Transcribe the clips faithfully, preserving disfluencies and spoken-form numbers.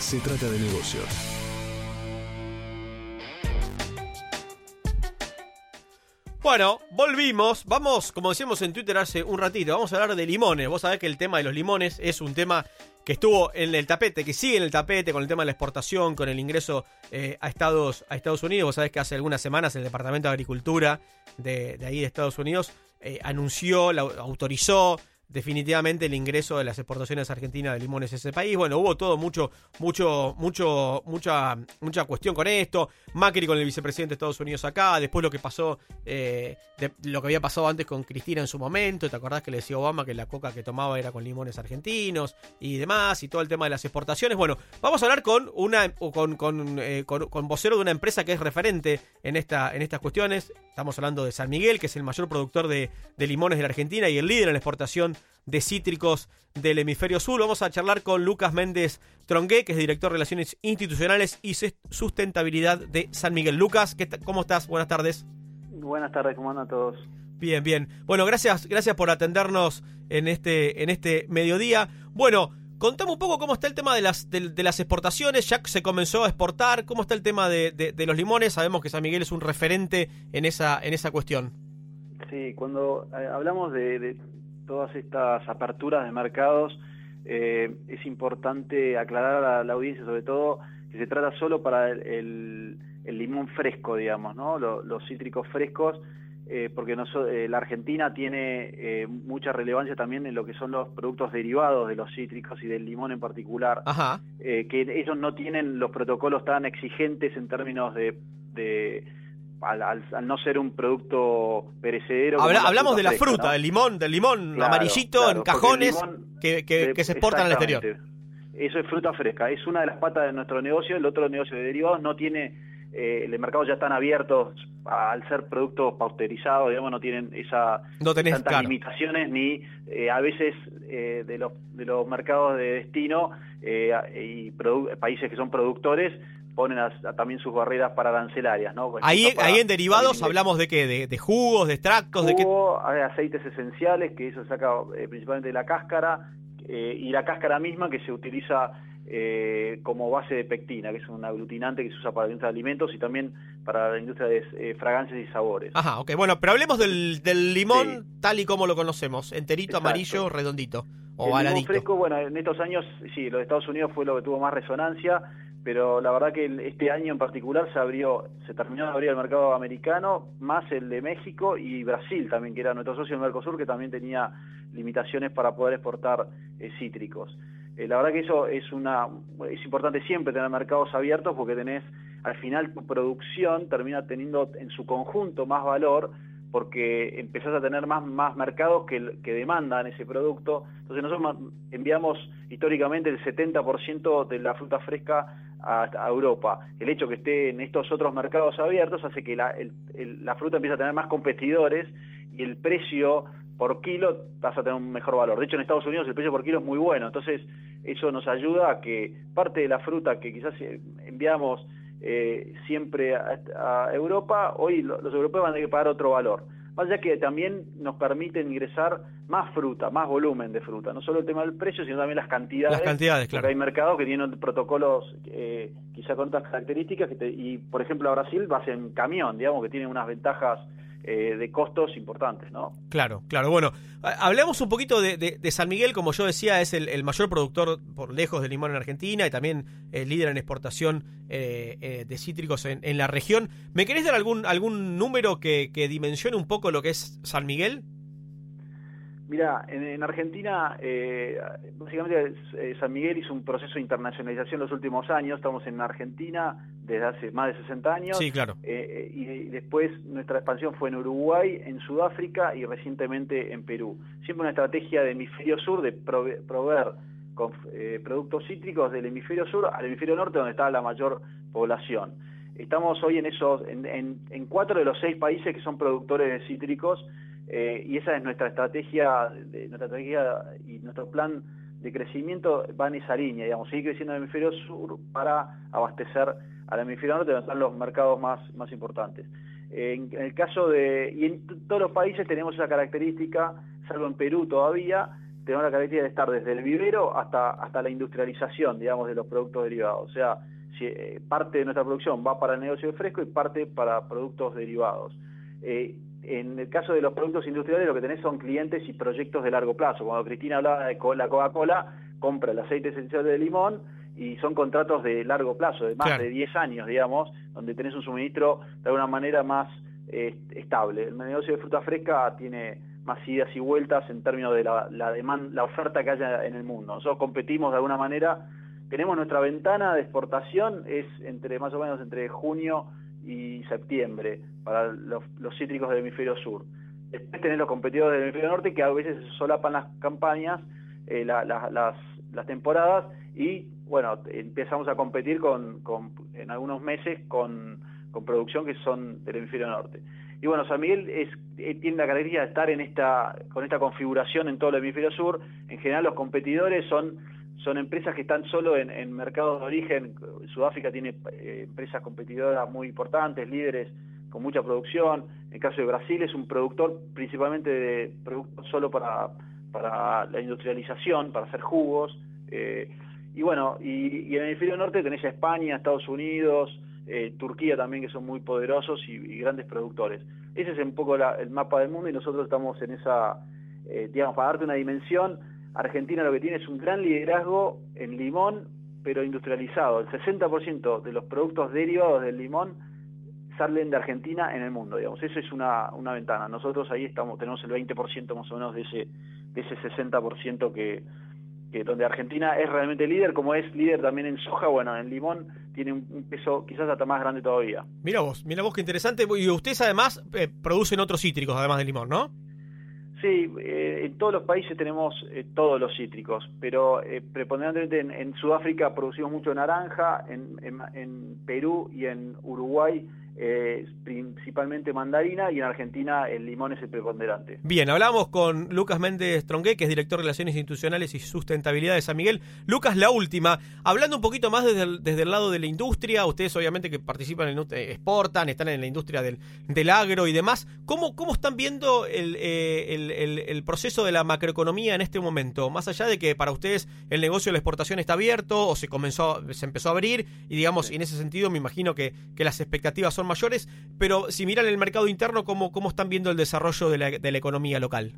se trata de negocios. Bueno, volvimos. Vamos, como decíamos en Twitter hace un ratito, vamos a hablar de limones. Vos sabés que el tema de los limones es un tema que estuvo en el tapete, que sigue en el tapete con el tema de la exportación, con el ingreso eh, a Estados a Estados Unidos. Vos sabés que hace algunas semanas el Departamento de Agricultura de, de ahí de Estados Unidos eh, anunció, la, autorizó definitivamente el ingreso de las exportaciones argentinas de limones a ese país. Bueno, hubo todo mucho, mucho, mucho, mucha, mucha cuestión con esto. Macri con el vicepresidente de Estados Unidos acá, después lo que pasó, eh, de, lo que había pasado antes con Cristina en su momento. ¿Te acordás que le decía Obama que la coca que tomaba era con limones argentinos y demás? Y todo el tema de las exportaciones. Bueno, vamos a hablar con una, con, con, eh, con, con vocero de una empresa que es referente en esta, en estas cuestiones. Estamos hablando de San Miguel, que es el mayor productor de, de limones de la Argentina y el líder en la exportación de cítricos del hemisferio sur. Vamos a charlar con Lucas Méndez Trongué, que es director de Relaciones Institucionales y Sustentabilidad de San Miguel. Lucas, ¿qué ¿cómo estás? Buenas tardes. Buenas tardes, ¿cómo andan todos? Bien, bien. Bueno, gracias, gracias por atendernos en este, en este mediodía. Bueno, contame un poco cómo está el tema de las, de, de las exportaciones. Ya se comenzó a exportar. ¿Cómo está el tema de, de, de los limones? Sabemos que San Miguel es un referente en esa, en esa cuestión. Sí, cuando eh, hablamos de, de todas estas aperturas de mercados, eh, es importante aclarar a la, la audiencia, sobre todo, que se trata solo para el, el, el limón fresco, digamos, ¿no? Los, los cítricos frescos, eh, porque no so, eh, la Argentina tiene eh, mucha relevancia también en lo que son los productos derivados de los cítricos y del limón en particular. Ajá. Eh, que ellos no tienen los protocolos tan exigentes en términos de... de Al, al, al no ser un producto perecedero. Habla, hablamos fruta de la fresca, fruta, ¿no? del limón, del limón Claro, amarillito claro, en cajones limón, que, que, que se exportan al exterior. Eso es fruta fresca, es una de las patas de nuestro negocio. El otro negocio de derivados no tiene, eh, los mercados ya están abiertos al ser productos pasteurizados, digamos, no tienen esa no tenés, tantas claro. limitaciones, ni eh, a veces eh, de los de los mercados de destino eh, y países que son productores ponen a, a también sus barreras para arancelarias, ¿no? Pues ahí, para, ahí en derivados hablamos de qué, de, de jugos, de extractos, jugo, de qué. Aceites esenciales, que eso se saca eh, principalmente de la cáscara, eh, y la cáscara misma que se utiliza eh, como base de pectina, que es un aglutinante que se usa para la industria de alimentos y también para la industria de eh, fragancias y sabores. Ajá, ok, bueno, pero hablemos del, del limón sí. tal y como lo conocemos, enterito, Exacto. Amarillo, redondito, o el baladito. limón fresco, bueno, en estos años, sí, los de Estados Unidos fue lo que tuvo más resonancia, pero la verdad que este año en particular se abrió, se terminó de abrir el mercado americano, más el de México y Brasil también, que era nuestro socio en Mercosur, que también tenía limitaciones para poder exportar eh, cítricos. Eh, la verdad que eso es una es importante siempre tener mercados abiertos, porque tenés, al final tu producción termina teniendo en su conjunto más valor, porque empezás a tener más, más mercados que, que demandan ese producto. Entonces nosotros enviamos históricamente el setenta por ciento de la fruta fresca a, a Europa. El hecho que esté en estos otros mercados abiertos hace que la, el, el, la fruta empiece a tener más competidores y el precio por kilo vas a tener un mejor valor. De hecho, en Estados Unidos el precio por kilo es muy bueno. Entonces eso nos ayuda a que parte de la fruta que quizás enviamos Eh, siempre a, a Europa, hoy los europeos van a tener que pagar otro valor. Más allá que también nos permiten ingresar más fruta, más volumen de fruta. No solo el tema del precio, sino también las cantidades. Las cantidades, claro. Porque hay mercados que tienen protocolos eh, quizá con otras características. Que te, y, por ejemplo, a Brasil vas en camión, digamos, que tiene unas ventajas eh, de costos importantes, ¿no? Claro, claro. Bueno, hablemos un poquito de, de, de San Miguel. Como yo decía, es el, el mayor productor por lejos de limón en Argentina y también el líder en exportación eh, eh, de cítricos en, en la región. ¿Me querés dar algún algún número que, que dimensione un poco lo que es San Miguel? Mira, en, en Argentina, eh, básicamente eh, San Miguel hizo un proceso de internacionalización en los últimos años. Estamos en Argentina desde hace más de sesenta años. Sí, claro. Eh, y, y después nuestra expansión fue en Uruguay, en Sudáfrica y recientemente en Perú. Siempre una estrategia de hemisferio sur de prove proveer con eh, productos cítricos del hemisferio sur al hemisferio norte, donde está la mayor población. Estamos hoy en esos, en, en, en cuatro de los seis países que son productores de cítricos. Eh, y esa es nuestra estrategia, de, nuestra estrategia y nuestro plan de crecimiento va en esa línea, digamos, seguir creciendo en el hemisferio sur para abastecer al hemisferio norte, donde están los mercados más, más importantes. Eh, en, en el caso de, y en todos los países tenemos esa característica, salvo en Perú todavía, tenemos la característica de estar desde el vivero hasta hasta la industrialización, digamos, de los productos derivados. O sea, si, eh, parte de nuestra producción va para el negocio de fresco y parte para productos derivados. Eh, en el caso de los productos industriales, lo que tenés son clientes y proyectos de largo plazo. Cuando Cristina hablaba de la Coca-Cola, compra el aceite esencial de limón y son contratos de largo plazo, de más claro. de diez años, digamos, donde tenés un suministro de alguna manera más eh, estable. El negocio de fruta fresca tiene más idas y vueltas en términos de la, la demanda, la oferta que haya en el mundo. Nosotros competimos de alguna manera, tenemos nuestra ventana de exportación, es entre más o menos entre junio y septiembre para los, los cítricos del hemisferio sur. Después tenés los competidores del hemisferio norte que a veces solapan las campañas, eh, la, la, las, las temporadas, y bueno, empezamos a competir con, con en algunos meses con, con producción que son del hemisferio norte. Y bueno, San Miguel es, tiene la característica de estar en esta, con esta configuración en todo el hemisferio sur. En general los competidores son, son empresas que están solo en, en mercados de origen. Sudáfrica tiene eh, empresas competidoras muy importantes, líderes con mucha producción. En el caso de Brasil es un productor principalmente de productos solo para, para la industrialización, para hacer jugos. Eh, y bueno, y, y en el hemisferio norte tenés a España, Estados Unidos, Eh, Turquía también, que son muy poderosos y, y grandes productores. Ese es un poco la, el mapa del mundo, y nosotros estamos en esa, eh, digamos, para darte una dimensión, Argentina lo que tiene es un gran liderazgo en limón, pero industrializado. El sesenta por ciento de los productos derivados del limón salen de Argentina en el mundo, digamos. Eso es una, una ventana. Nosotros ahí estamos, tenemos el veinte por ciento más o menos de ese, de ese sesenta por ciento que, que donde Argentina es realmente líder, como es líder también en soja. Bueno, en limón tiene un peso quizás hasta más grande todavía. Mira vos, mira vos qué interesante. Y ustedes además eh, producen otros cítricos además del limón, ¿no? Sí, eh, en todos los países tenemos eh, todos los cítricos, pero eh, preponderantemente en, en Sudáfrica producimos mucho naranja, en, en, en Perú y en Uruguay eh, principalmente mandarina, y en Argentina el limón es el preponderante. Bien, hablamos con Lucas Méndez Trongué, que es director de Relaciones Institucionales y Sustentabilidad de San Miguel. Lucas, la última, hablando un poquito más desde el, desde el lado de la industria, ustedes obviamente que participan, en exportan, están en la industria del, del agro y demás, ¿cómo, cómo están viendo el, eh, el, el, el proceso de la macroeconomía en este momento? Más allá de que para ustedes el negocio de la exportación está abierto o se comenzó, se empezó a abrir, y digamos, sí. En ese sentido me imagino que, que las expectativas son mayores, pero si miran el mercado interno, ¿cómo, cómo están viendo el desarrollo de la, de la economía local?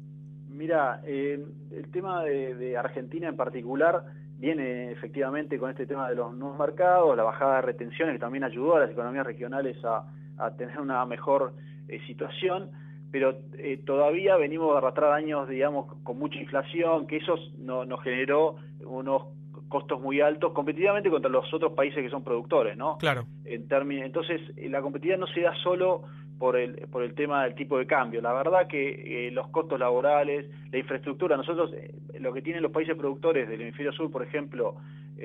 Mira, eh, el tema de, de Argentina en particular viene efectivamente con este tema de los nuevos mercados, la bajada de retenciones que también ayudó a las economías regionales a, a tener una mejor eh, situación, pero eh, todavía venimos a arrastrar años, digamos, con mucha inflación, que eso no, nos generó unos costos muy altos competitivamente contra los otros países que son productores, ¿no? Claro. En términos, entonces, la competitividad no se da solo por el por el tema del tipo de cambio. La verdad que eh, los costos laborales, la infraestructura, nosotros, eh, lo que tienen los países productores del hemisferio sur, por ejemplo,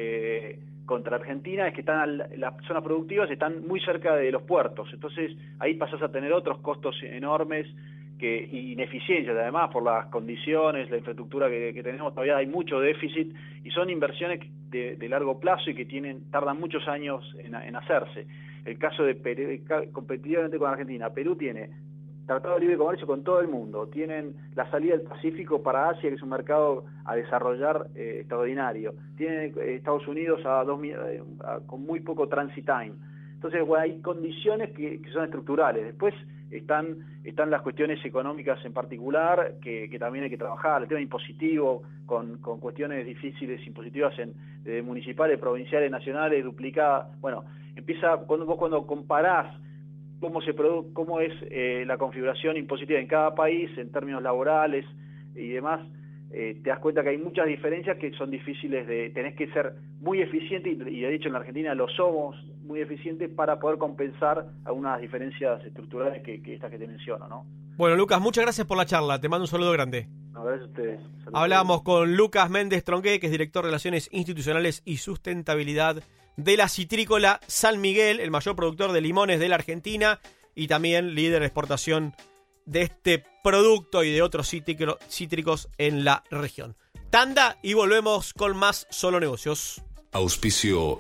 eh, contra Argentina, es que están al, las zonas productivas están muy cerca de los puertos. Entonces, ahí pasás a tener otros costos enormes, que ineficiencias, además por las condiciones, la infraestructura que, que tenemos, todavía hay mucho déficit, y son inversiones de, de largo plazo y que tienen tardan muchos años en, en hacerse. El caso de Perú, competitivamente con Argentina, Perú tiene tratado de libre comercio con todo el mundo, tienen la salida del Pacífico para Asia, que es un mercado a desarrollar eh, extraordinario, tienen eh, Estados Unidos a dos, eh, a, con muy poco transit time. Entonces, bueno, hay condiciones que, que son estructurales. Después están están las cuestiones económicas en particular, que, que también hay que trabajar, el tema impositivo, con, con cuestiones difíciles impositivas en de municipales, provinciales, nacionales, duplicadas. Bueno, empieza cuando vos cuando comparás cómo se produ cómo es eh, la configuración impositiva en cada país en términos laborales y demás, eh, te das cuenta que hay muchas diferencias que son difíciles de, tenés que ser muy eficiente, y, y de hecho en la Argentina lo somos muy eficientes para poder compensar algunas diferencias estructurales que, que estas que te menciono, ¿no? Bueno, Lucas, muchas gracias por la charla, te mando un saludo grande. No, gracias a ustedes. Saludos. Hablamos con Lucas Méndez Trongué, que es director de Relaciones Institucionales y Sustentabilidad de la Citrícola San Miguel, el mayor productor de limones de la Argentina y también líder de exportación de este producto y de otros cítricos en la región. Tanda y volvemos con más Solo Negocios. Auspicio